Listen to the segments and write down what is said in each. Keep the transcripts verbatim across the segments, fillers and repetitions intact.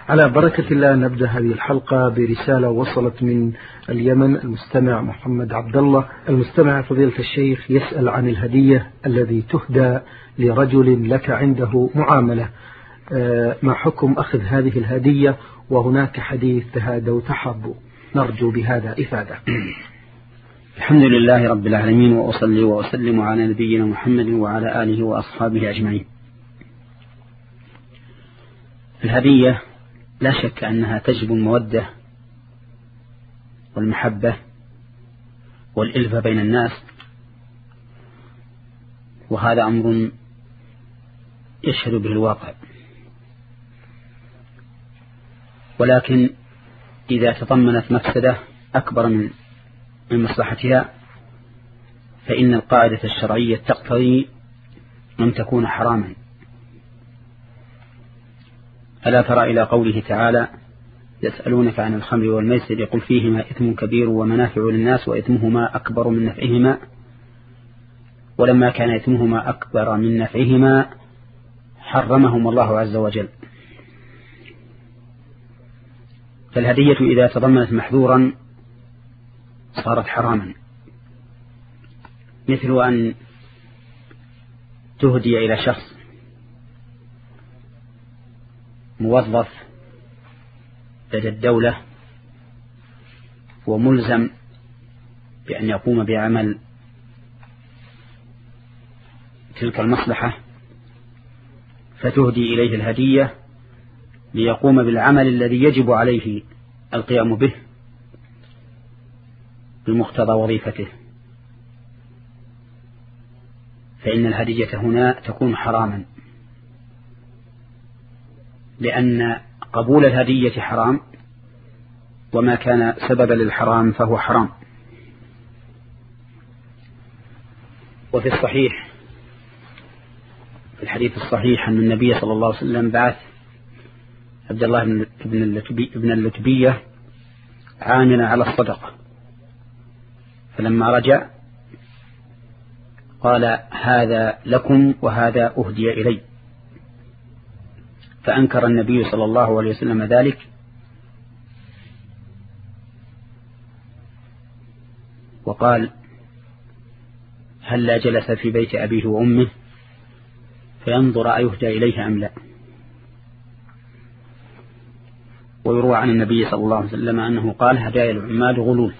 على بركة الله نبدأ هذه الحلقة برسالة وصلت من اليمن. المستمع محمد عبد الله، المستمع فضيلة الشيخ يسأل عن الهدية الذي تهدى لرجل لك عنده معاملة، ما حكم أخذ هذه الهدية وهناك حديث تهادوا تحابوا؟ نرجو بهذا إفادة. الحمد لله رب العالمين، وأصلي وأسلم على نبينا محمد وعلى آله وأصحابه أجمعين. الهدية لا شك أنها تجلب المودة والمحبة والإلفة بين الناس، وهذا أمر يشهد به الواقع. ولكن إذا تضمنت مفسدة أكبر من من مصلحتها فإن القاعدة الشرعية تقتضي أن تكون حراما. ألا ترى إلى قوله تعالى: يسألونك عن الخمر والميسر يقول فيهما إثم كبير ومنافع للناس وإثمهما أكبر من نفعهما، ولما كان إثمهما أكبر من نفعهما حرمهم الله عز وجل. فالهدية إذا تضمنت محذورا صارت حراما، مثل أن تهدي إلى شخص موظف لدى الدولة وملزم بأن يقوم بعمل تلك المصلحة، فتهدي إليه الهدية ليقوم بالعمل الذي يجب عليه القيام به بمقتضى وظيفته، فإن الهدية هنا تكون حراما، لأن قبول الهدية حرام، وما كان سببا للحرام فهو حرام. وفي الصحيح في الحديث الصحيح أن النبي صلى الله عليه وسلم بعث عبد الله بن اللتبية عاملا على الصدقة، فلما رجع قال: هذا لكم وهذا أهدي إلي. فأنكر النبي صلى الله عليه وسلم ذلك، وقال: هل لا جلس في بيت أبيه وأمه فينظر أيهدى إليه أم لا؟ ويروى عن النبي صلى الله عليه وسلم أنه قال: هدايا العمال غلول،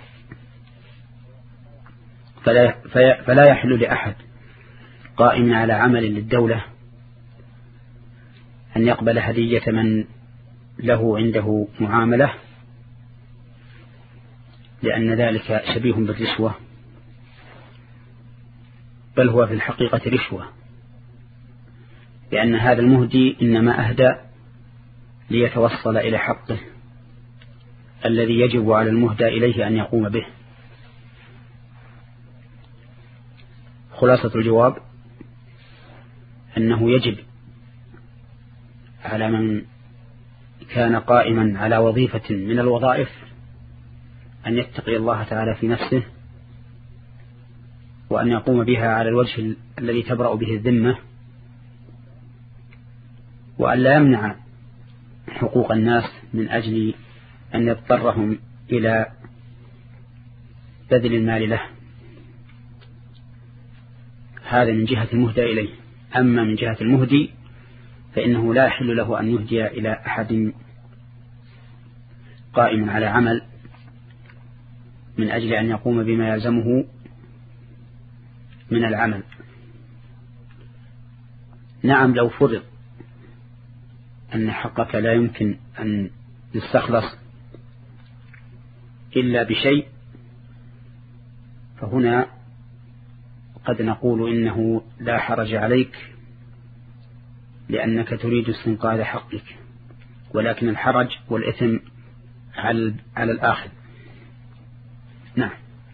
فلا, فلا يحل لأحد قائم على عمل للدولة أن يقبل هدية من له عنده معاملة، لأن ذلك شبيه بالرشوة، بل هو في الحقيقة رشوة، لأن هذا المهدي إنما أهدى ليتوصل إلى حقه الذي يجب على المهدى إليه أن يقوم به. خلاصة الجواب أنه يجب على من كان قائما على وظيفة من الوظائف أن يتقي الله تعالى في نفسه، وأن يقوم بها على الوجه الذي تبرأ به الذمة، وأن لا يمنع حقوق الناس من أجل أن يضطرهم إلى بذل المال له. هذا من جهة المهدى إليه. أما من جهة المهدي فإنه لا يحل له أن يهدي إلى أحد قائم على عمل من أجل أن يقوم بما يلزمه من العمل. نعم، لو فرض أن حقك لا يمكن أن يستخلص إلا بشيء، فهنا قد نقول إنه لا حرج عليك لأنك تريد استنقاذ حقك، ولكن الحرج والإثم على على الآخر. نعم.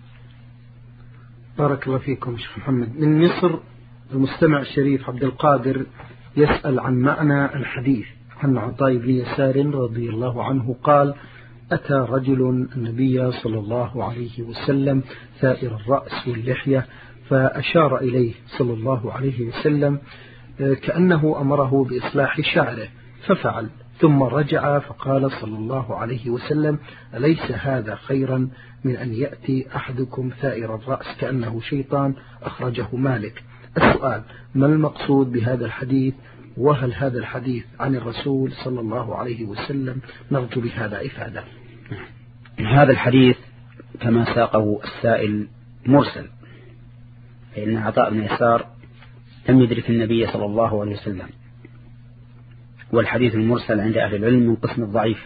بارك الله فيكم شيخ محمد. من مصر المستمع الشريف عبد القادر يسأل عن معنى الحديث عن عطاء بن يسار رضي الله عنه قال: أتى رجل النبي صلى الله عليه وسلم ثائر الرأس واللحية، فأشار إليه صلى الله عليه وسلم كأنه أمره بإصلاح شعره، ففعل، ثم رجع فقال صلى الله عليه وسلم: أليس هذا خيرا من أن يأتي أحدكم ثائر الرأس كأنه شيطان؟ أخرجه مالك. السؤال: ما المقصود بهذا الحديث؟ وهل هذا الحديث عن الرسول صلى الله عليه وسلم؟ نرجو بهذا إفادة. هذا الحديث كما ساقه السائل مرسل، فإن عطاء بن يسار لم يدرك النبي صلى الله عليه وسلم، والحديث المرسل عند أهل العلم من قسم الضعيف،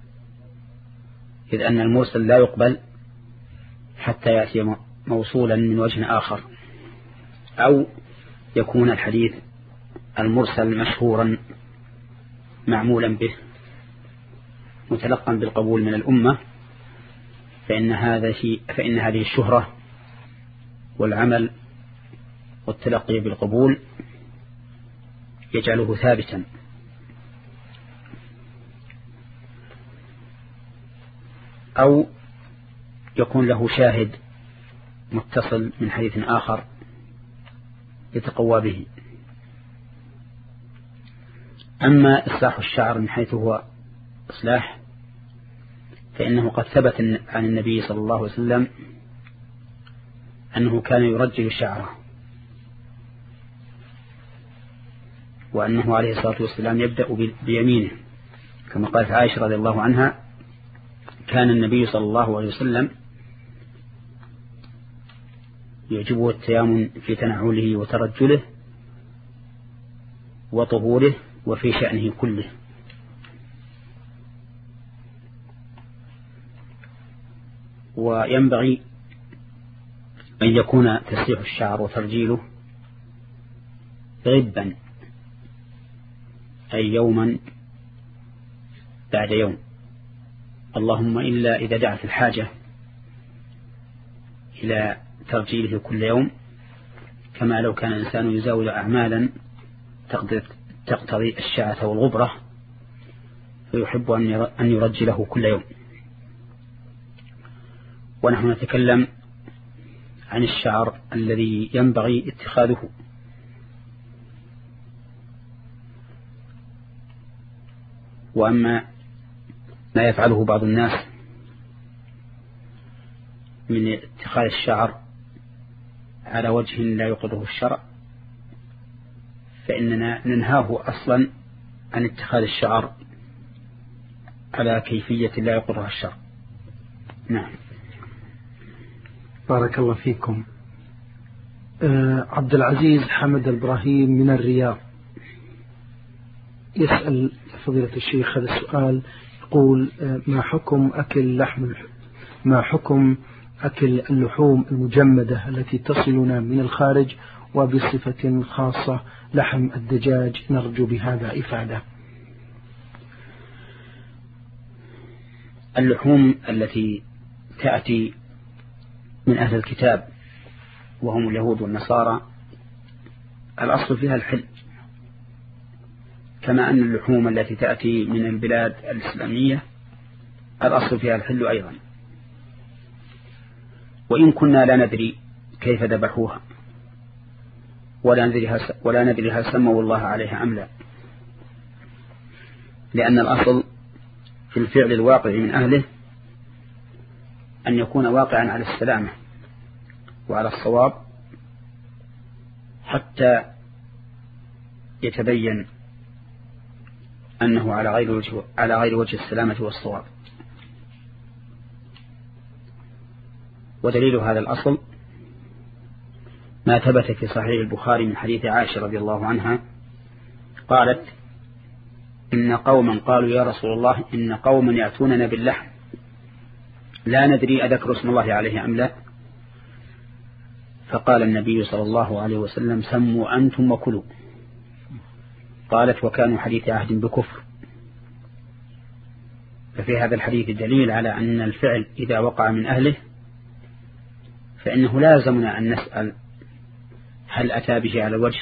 إذ أن المرسل لا يقبل حتى يأتي موصولا من وجه آخر، أو يكون الحديث المرسل مشهورا معمولا به متلقا بالقبول من الأمة، فإن هذا شيء فإن هذه الشهرة والعمل والتلقي بالقبول يجعله ثابتا. أو يكون له شاهد متصل من حديث آخر يتقوى به. أما إصلاح الشعر من حيث هو إصلاح فإنه قد ثبت عن النبي صلى الله عليه وسلم أنه كان يرجل شعره، وأنه عليه الصلاة والسلام يبدأ بيمينه، كما قالت عائشة رضي الله عنها: كان النبي صلى الله عليه وسلم يعجبه التيامن في تنعله وترجله وطهوره وفي شأنه كله. وينبغي أن يكون تسريح الشعر وترجيله غبا، أي يوما بعد يوم، اللهم إلا إذا دعت الحاجة إلى ترجيله كل يوم، كما لو كان الإنسان يزاول أعمالا تقتضي الشعث والغبرة فيحب أن يرجله كل يوم. ونحن نتكلم عن الشعر الذي ينبغي اتخاذه، وأما ما يفعله بعض الناس من اتخاذ الشعر على وجه لا يقره الشرع فإننا ننهاه أصلا عن اتخاذ الشعر على كيفية لا يقرها الشرع. نعم. بارك الله فيكم. آه عبد العزيز حمد الإبراهيم من الرياض يسأل فضيلة الشيخ هذا السؤال، يقول: آه ما حكم أكل لحم ما حكم أكل اللحوم المجمدة التي تصلنا من الخارج، وبصفة خاصة لحم الدجاج؟ نرجو بهذا إفادة. اللحوم التي تأتي من أهل الكتاب وهم اليهود والنصارى الأصل فيها الحل، كما أن اللحوم التي تأتي من البلاد الإسلامية الأصل فيها الحل أيضا، وإن كنا لا ندري كيف ذبحوها ولا ندري ولا ندري هل سموا الله عليها أم لا، لأن الأصل في الفعل الواقع من أهله أن يكون واقعا على السلامة وعلى الصواب حتى يتبين أنه على غير وجه على غير وجه السلامة والصواب. ودليل هذا الأصل ما ثبت في صحيح البخاري من حديث عائشة رضي الله عنها قالت: إن قوما قالوا يا رسول الله إن قوما يأتوننا باللحم لا ندري أذكر اسم الله عليه أم لا، فقال النبي صلى الله عليه وسلم: سموا أنتم وكلوا. قالت: وكانوا حديث عهد بكفر. ففي هذا الحديث دليل على أن الفعل إذا وقع من أهله فإنه لازمنا أن نسأل هل أتى به على الوجه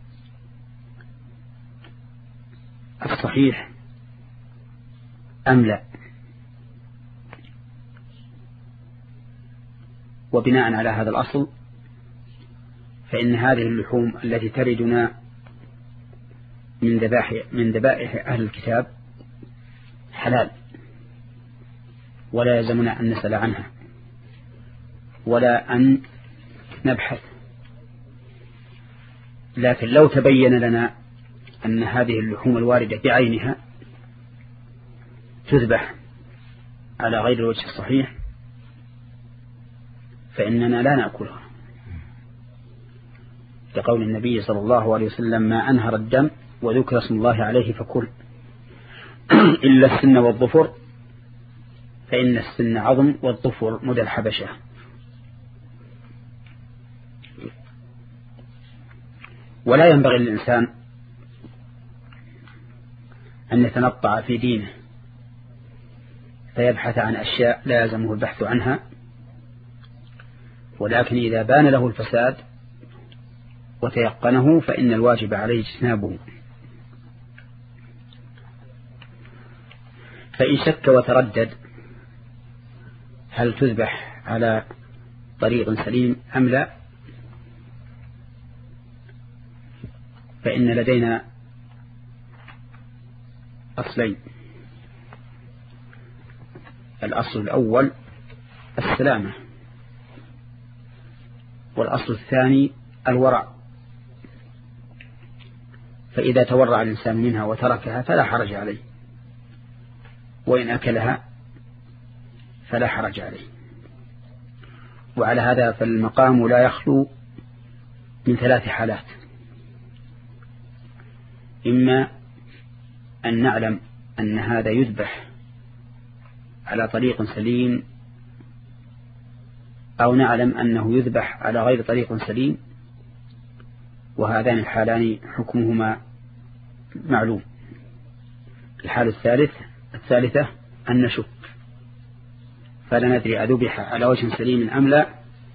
الصحيح أم لا. وبناء على هذا الأصل فإن هذه اللحوم التي تردنا من ذبائح من ذبائح أهل الكتاب حلال ولا يلزمنا أن نسأل عنها ولا أن نبحث. لكن لو تبين لنا أن هذه اللحوم الواردة بعينها تذبح على غير الوجه الصحيح فإننا لا نأكلها، لقول النبي صلى الله عليه وسلم: ما أنهر الدم وذكر اسم الله عليه فكل إلا السن والظفر فإن السن عظم والظفر مدى الحبشة. ولا ينبغي للإنسان أن يتنطع في دينه فيبحث عن أشياء لا يلزمه البحث عنها، ولكن إذا بان له الفساد وتيقنه فإن الواجب عليه اجتنابه. فإن شك وتردد هل تذبح على طريق سليم أم لا، فإن لدينا أصلين: الأصل الأول السلامة، والأصل الثاني الورع. فإذا تورع الإنسان منها وتركها فلا حرج عليه، وإن أكلها فلا حرج عليه. وعلى هذا فالمقام لا يخلو من ثلاث حالات: إما أن نعلم أن هذا يذبح على طريق سليم، أو نعلم أنه يذبح على غير طريق سليم، وهذان الحالان حكمهما معلوم. الحالة الثالث الثالثة أن نشك فلا ندري أذبح على وجه سليم أم لا،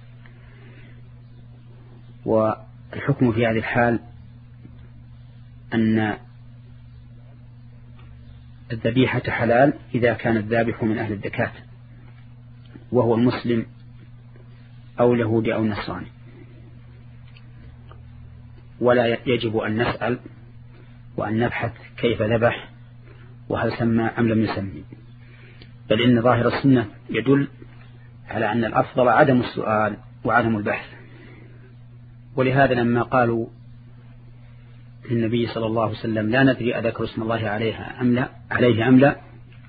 والحكم في هذه الحال أن الذبيحة حلال إذا كان الذابح من أهل الزكاة وهو مسلم أو يهودي أو نصراني، ولا يجب أن نسأل وأن نبحث كيف ذبح وهل سمى أم لم يسمي، بل إن ظاهر السنة يدل على أن الأفضل عدم السؤال وعدم البحث. ولهذا لما قالوا للنبي صلى الله عليه وسلم: لا ندري أذكر اسم الله عليها أم لا عليه أم لا،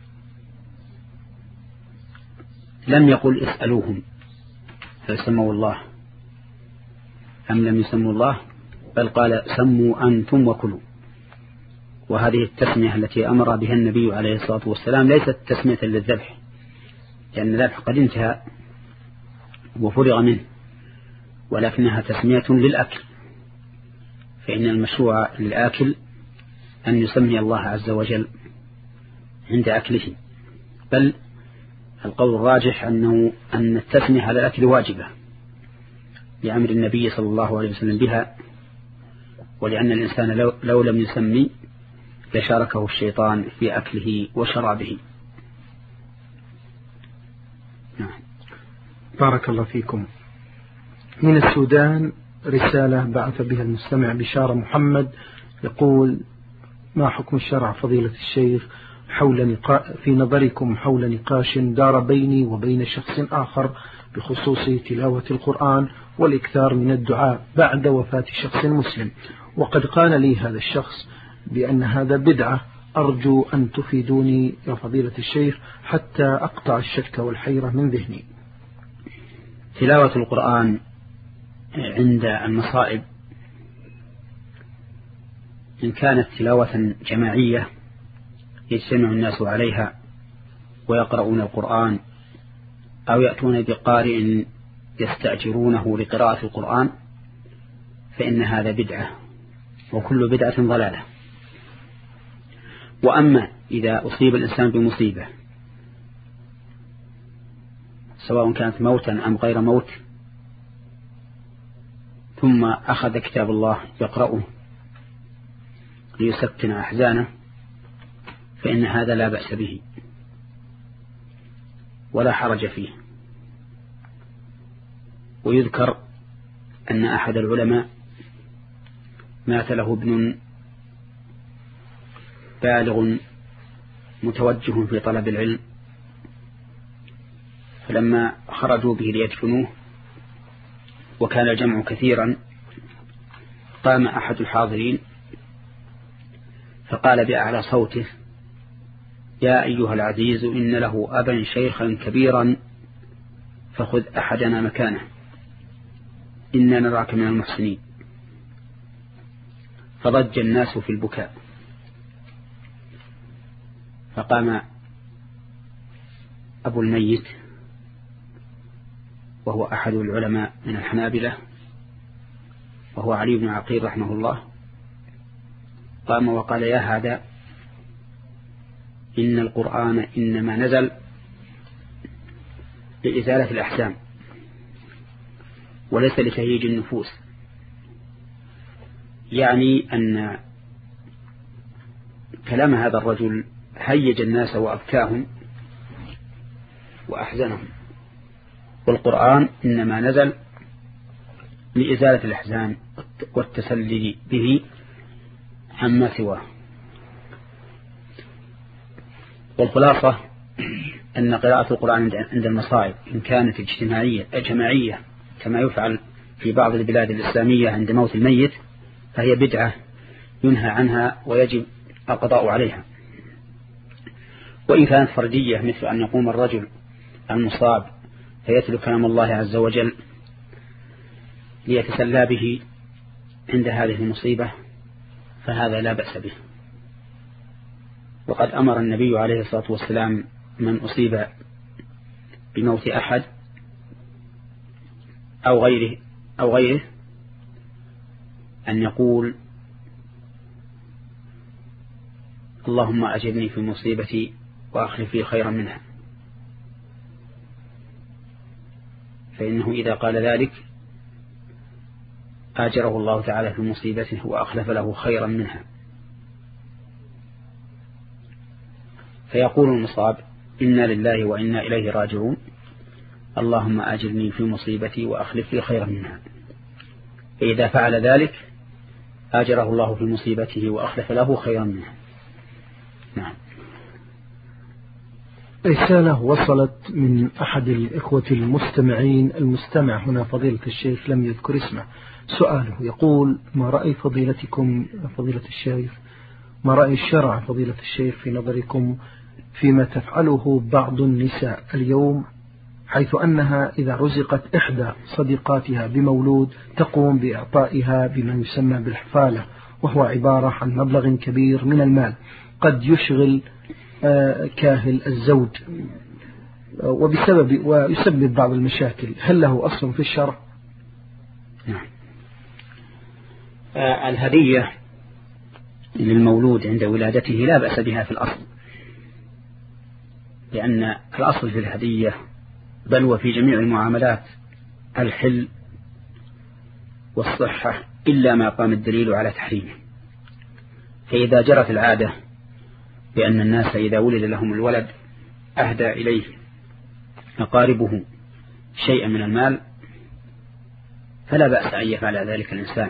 لم يقل اسألوهم هل سموا الله أم لم يسموا الله، بل قال: سموا أنتم وكلوا. وهذه التسمية التي أمر بها النبي عليه الصلاة والسلام ليست تسمية للذبح، لأن الذبح قد انتهى وفرغ منه، ولكنها تسمية للأكل، فإن المشروع للآكل أن يسمي الله عز وجل عند أكله. بل القول الراجح أنه أن التسمية على الأكل واجبة لأمر النبي صلى الله عليه وسلم بها، ولأن الإنسان لو, لو لم يسمي لشاركه الشيطان في أكله وشرابه. نعم. بارك الله فيكم. من السودان رسالة بعث بها المستمع بشارة محمد، يقول: ما حكم الشرع فضيلة الشيخ حول نقا... في نظركم حول نقاش دار بيني وبين شخص آخر بخصوص تلاوة القرآن والإكثار من الدعاء بعد وفاة شخص مسلم، وقد قال لي هذا الشخص بأن هذا بدعة، أرجو أن تفيدوني يا فضيلة الشيخ حتى أقطع الشك والحيرة من ذهني. تلاوة القرآن عند المصائب إن كانت تلاوة جماعية يجتمع الناس عليها ويقرؤون القرآن، أو يأتون بقارئ يستأجرونه لقراءة القرآن، فإن هذا بدعة، وكل بدعة ضلالة. وأما إذا أصيب الإنسان بمصيبة سواء كانت موتا أم غير موت ثم أخذ كتاب الله يقرأه ليسكن أحزانه، فإن هذا لا بأس به ولا حرج فيه. ويذكر أن أحد العلماء مات له ابن بالغ متوجه في طلب العلم، فلما خرجوا به ليدفنوه وكان الجمع كثيرا قام أحد الحاضرين فقال بأعلى صوته: يا أيها العزيز إن له أبا شيخا كبيرا فخذ أحدنا مكانه إنا نراك من المحسنين. فضج الناس في البكاء، فقام أبو الميت وهو أحد العلماء من الحنابلة وهو علي بن عقيل رحمه الله، قام وقال: يا هذا، إن القرآن إنما نزل لإزالة الأحزان وليس لتهييج النفوس. يعني أن كلام هذا الرجل هيج الناس وأبكاهم وأحزنهم، والقرآن إنما نزل لإزالة الأحزان والتسلي به عما سواه. والخلاصة أن قراءة القرآن عند المصائب إن كانت اجتماعية جماعية كما يفعل في بعض البلاد الإسلامية عند موت الميت فهي بدعة ينهى عنها ويجب القضاء عليها. وإن كانت فردية مثل أن يقوم الرجل المصاب فيتلو كلام الله عز وجل ليتسلى به عند هذه المصيبة فهذا لا بأس به. وقد أمر النبي عليه الصلاة والسلام من أصيب بموت أحد أو غيره أو غيره أن يقول: اللهم أجرني في مصيبتي وأخلف لي خيرا منها. فإنه إذا قال ذلك آجره الله تعالى في مصيبته وأخلف له خيرا منها. فيقول المصاب: إنا لله وإنا إليه راجعون، اللهم أجرني في مصيبتي وأخلف لي خيرا منها. فإذا فعل ذلك آجره الله في مصيبته وأخلف له خيرا منها. نعم. رسالة وصلت من أحد الإخوة المستمعين، المستمع هنا فضيلة الشيخ لم يذكر اسمه. سؤاله يقول: ما رأي فضيلتكم فضيلة الشيخ ما رأي الشرع فضيلة الشيخ في نظركم فيما تفعله بعض النساء اليوم، حيث أنها إذا رزقت إحدى صديقاتها بمولود تقوم بإعطائها بما يسمى بالحفالة، وهو عبارة عن مبلغ كبير من المال قد يشغل كاهل الزوج وبسبب ويسبب بعض المشاكل، هل له أصل في الشرع؟ نعم. الهدية للمولود عند ولادته لا بأس بها في الأصل، لأن الأصل في الهدية بل وفي جميع المعاملات الحل والصحة إلا ما قام الدليل على تحريمه. فإذا جرت العادة بأن الناس إذا ولد لهم الولد أهدى إليه أقاربه شيئا من المال فلا بأس أن يفعل ذلك الإنسان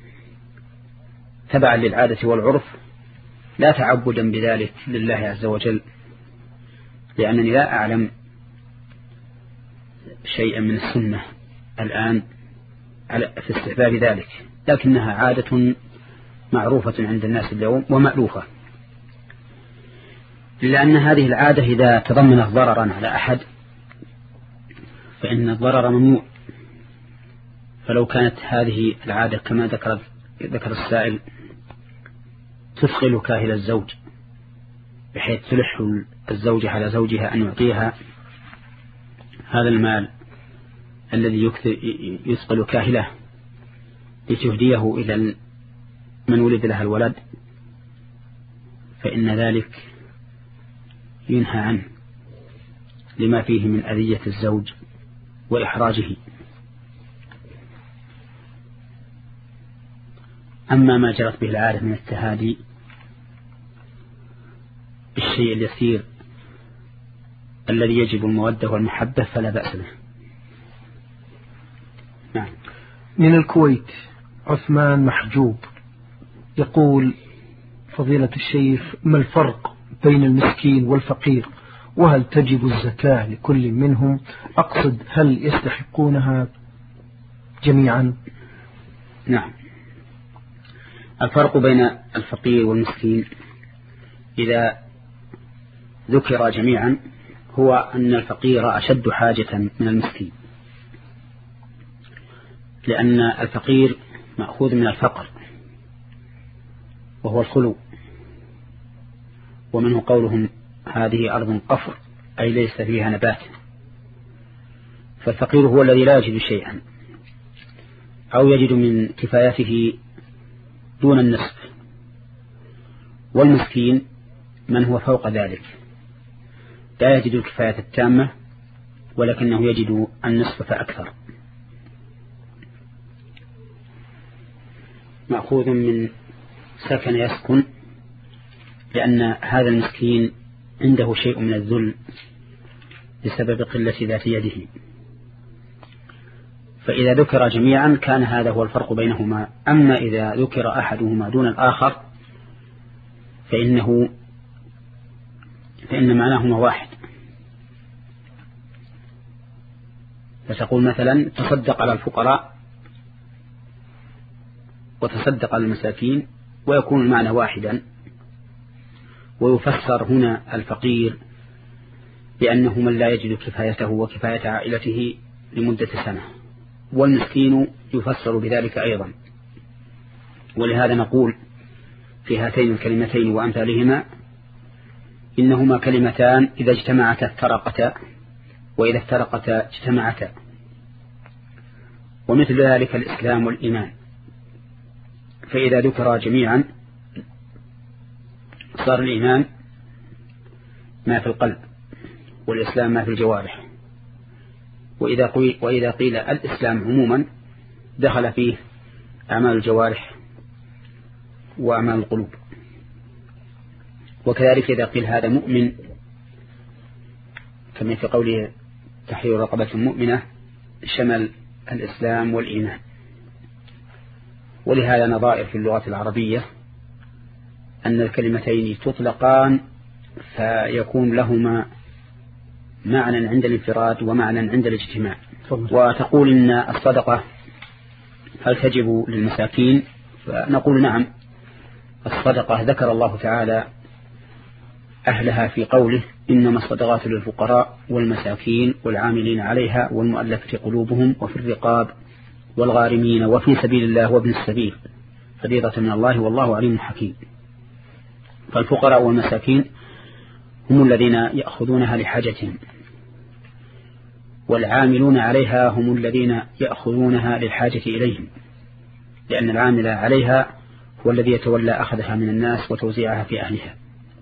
تبعا للعادة والعرف لا تعبدا بذلك لله عز وجل، لأنني لا أعلم شيئا من السنة الآن في استحباب ذلك، لكنها عادة معروفة عند الناس اليوم ومألوفة، لأن هذه العادة إذا تضمنت ضررا على أحد فإن الضرر ممنوع. فلو كانت هذه العادة كما ذكر ذكر السائل تثقل كاهل الزوج بحيث تلح الزوجة على زوجها أن يعطيها هذا المال الذي يثقل كاهله لتهديه إلى من ولد لها الولد، فإن ذلك ينهى عنه لما فيه من أذية الزوج وإحراجه. أما ما جرت به العادة من التهادي بالشيء اليسير الذي يجب المودة والمحبة فلا بأس به. نعم. من الكويت عثمان محجوب يقول: فضيلة الشيخ، ما الفرق بين المسكين والفقير، وهل تجب الزكاة لكل منهم؟ أقصد هل يستحقونها جميعا؟ نعم. الفرق بين الفقير والمسكين إذا ذكر جميعا هو أن الفقير أشد حاجة من المسكين، لأن الفقير مأخوذ من الفقر وهو الخلو، ومنه قولهم هذه أرض قفر أي ليس فيها نبات. فالفقير هو الذي لا يجد شيئا أو يجد من كفايته دون النصف، والمسكين من هو فوق ذلك لا يجد الكفاية التامة ولكنه يجد النصف فأكثر. مأخوذ من سكن يسكن، لأن هذا المسكين عنده شيء من الذل بسبب قلة ذات يده. فإذا ذكر جميعا كان هذا هو الفرق بينهما. أما إذا ذكر أحدهما دون الآخر فإنه فإن معناهما واحد. فتقول مثلا تصدق على الفقراء وتصدق على المساكين، ويكون المعنى واحدا. ويفسر هنا الفقير بأنه من لا يجد كفايته وكفاية عائلته لمدة سنة، والمسكين يفسر بذلك أيضا. ولهذا نقول في هاتين الكلمتين وأمثالهما إنهما كلمتان إذا اجتمعتا افترقتا، وإذا افترقتا اجتمعتا. ومثل ذلك الإسلام والإيمان، فإذا ذكر جميعا صار الإيمان ما في القلب والإسلام ما في الجوارح. وإذا قيل, وإذا قيل الإسلام عموما دخل فيه أعمال الجوارح وأعمال القلوب. وكذلك إذا قيل هذا مؤمن كما في قوله تحرير رقبة مؤمنة شمل الإسلام والإيمان. ولهذا نظائر في اللغة العربية أن الكلمتين تطلقان فيكون لهما معنى عند الانفراد ومعنى عند الاجتماع. وتقول إن الصدقة هل تجب للمساكين؟ فنقول نعم، الصدقة ذكر الله تعالى أهلها في قوله إنما الصدقات للفقراء والمساكين والعاملين عليها والمؤلفة قلوبهم وفي الرقاب والغارمين وفي سبيل الله وابن السبيل فريضة من الله والله عليم حكيم. فالفقراء والمساكين هم الذين يأخذونها لحاجتهم، والعاملون عليها هم الذين يأخذونها للحاجة إليهم، لأن العامل عليها هو الذي يتولى أخذها من الناس وتوزيعها في أهلها.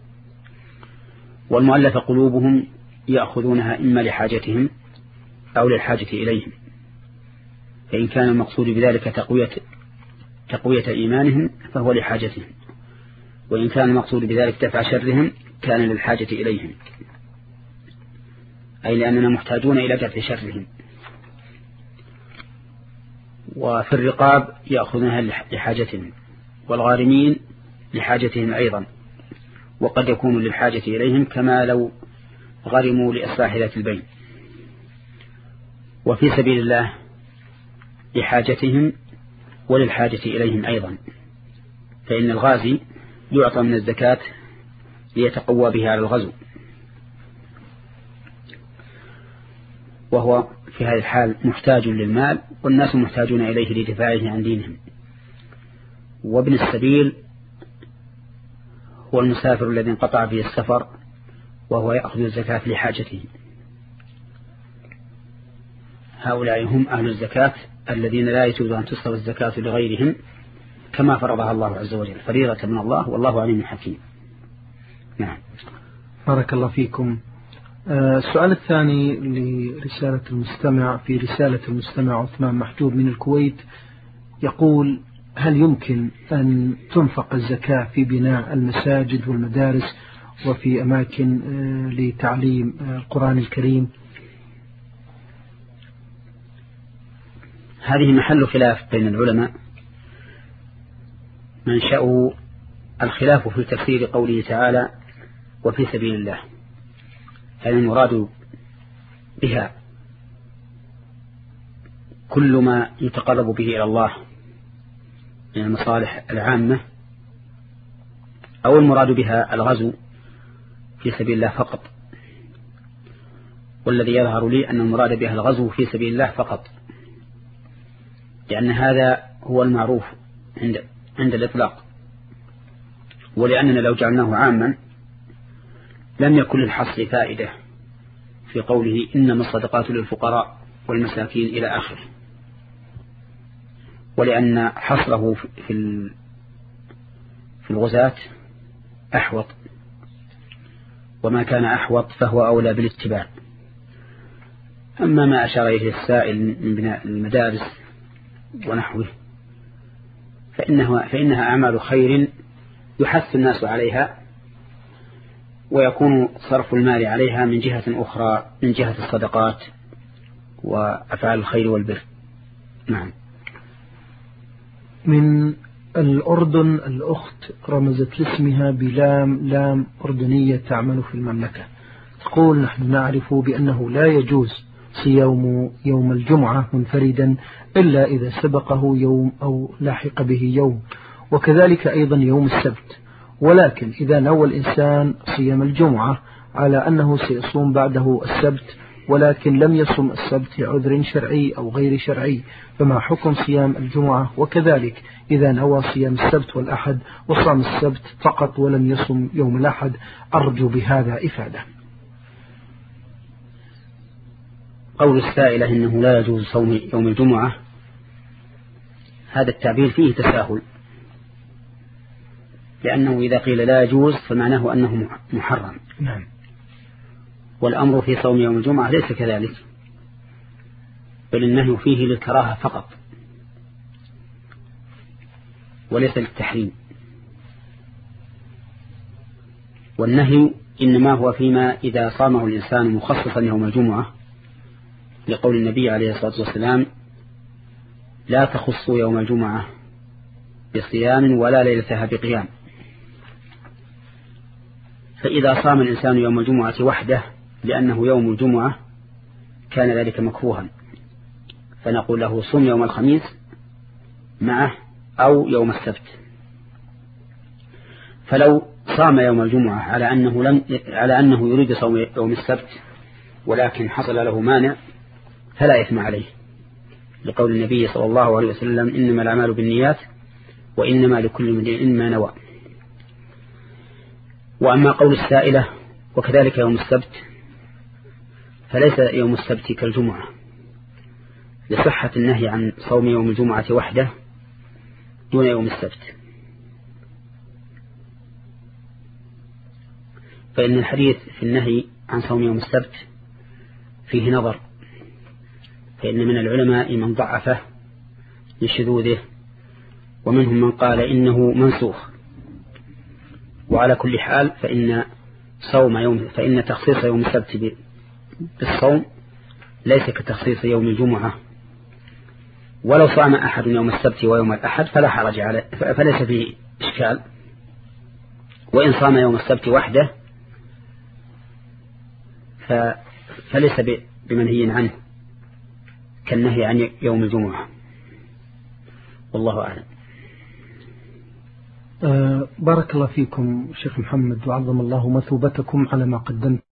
والمؤلف قلوبهم يأخذونها إما لحاجتهم أو للحاجة إليهم، فإن كان المقصود بذلك تقوية, تقوية إيمانهم فهو لحاجتهم، وإن كان المقصود بذلك دفع شرهم كان للحاجة إليهم، أي لأننا محتاجون إلى دفع شرهم. وفي الرقاب يأخذونها لحاجتهم، والغارمين لحاجتهم أيضا، وقد يكون للحاجة إليهم كما لو غرموا لإصلاح ذات البين. وفي سبيل الله لحاجتهم وللحاجة إليهم أيضا، فإن الغازي يعطى من الزكاة ليتقوى بها على الغزو، وهو في هذه الحال محتاج للمال والناس محتاجون إليه لدفاعه عن دينهم. وابن السبيل هو المسافر الذي انقطع به السفر وهو يأخذ الزكاة لحاجته. هؤلاء هم أهل الزكاة الذين لا يجوز أن تصرف الزكاة لغيرهم كما فرضها الله عز وجل فريضة من الله والله عليم حكيم. نعم. بارك الله فيكم. السؤال الثاني لرسالة المستمع، في رسالة المستمع عثمان محجوب من الكويت، يقول: هل يمكن أن تنفق الزكاة في بناء المساجد والمدارس وفي أماكن لتعليم القرآن الكريم؟ هذه محل خلاف بين العلماء، منشأه الخلاف في تفسير قوله تعالى: وفي سبيل الله. هل المراد بها كل ما يتقرب به إلى الله من المصالح العامة، أو المراد بها الغزو في سبيل الله فقط؟ والذي يظهر لي أن المراد بها الغزو في سبيل الله فقط، لأن هذا هو المعروف عند عند الإطلاق، ولأننا لو جعلناه عاما لم يكن للحصر فائدة في قوله إنما الصدقات للفقراء والمساكين إلى آخره، ولأن حصره في في الغزاة أحوط، وما كان أحوط فهو أولى بالاتباع. أما ما أشار إليه السائل من بناء المدارس ونحوه فإنه فإنها أعمال خير يحث الناس عليها، ويكون صرف المال عليها من جهة أخرى من جهة الصدقات وأفعال الخير والبر. نعم. من الأردن الأخت رمزت لاسمها بلام لام أردنية تعمل في المملكة، تقول: نحن نعرف بأنه لا يجوز صيام يوم الجمعة منفردا إلا إذا سبقه يوم أو لاحق به يوم، وكذلك أيضا يوم السبت، ولكن إذا نوى الإنسان صيام الجمعة على أنه سيصوم بعده السبت ولكن لم يصم السبت لعذر شرعي أو غير شرعي، فما حكم صيام الجمعة؟ وكذلك إذا نوى صيام السبت والأحد وصام السبت فقط ولم يصم يوم الأحد؟ أرجو بهذا إفادة. قول السائلة إنه لا يجوز صوم يوم الجمعة، هذا التعبير فيه تساهل، لأنه إذا قيل لا يجوز فمعناه أنه محرم. نعم. والأمر في صوم يوم الجمعة ليس كذلك، بل النهي فيه للكراهة فقط وليس للتحريم، والنهي إنما هو فيما إذا صامه الإنسان مخصصا يوم الجمعة، لقول النبي عليه الصلاة والسلام: لا تخصوا يوم الجمعة بصيام ولا ليلتها بقيام. فإذا صام الإنسان يوم الجمعة وحده لأنه يوم الجمعة كان ذلك مكروها، فنقول له: صم يوم الخميس معه أو يوم السبت. فلو صام يوم الجمعة على أنه لم على أنه يريد صوم يوم السبت ولكن حصل له مانع فلا إثم عليه، لقول النبي صلى الله عليه وسلم: إنما الأعمال بالنيات وإنما لكل امرئ ما نوى. وأما قول السائلة وكذلك يوم السبت، فليس يوم السبت كالجمعة لصحة النهي عن صوم يوم الجمعة وحده دون يوم السبت، فإن الحديث في النهي عن صوم يوم السبت فيه نظر، فإن من العلماء من ضعفه لشذوذه، ومنهم من قال إنه منسوخ. وعلى كل حال فإن صوم يوم فإن تخصيص يوم السبت بالصوم ليس كتخصيص يوم الجمعة، ولو صام أحد يوم السبت ويوم الأحد فلا حرج عليه، فليس فيه إشكال. وإن صام يوم السبت وحده فليس بمنهي عنه كالنهي عن يوم الجمعة، والله أعلم. أه بارك الله فيكم شيخ محمد، وعظم الله مثوبتكم على ما قدمت.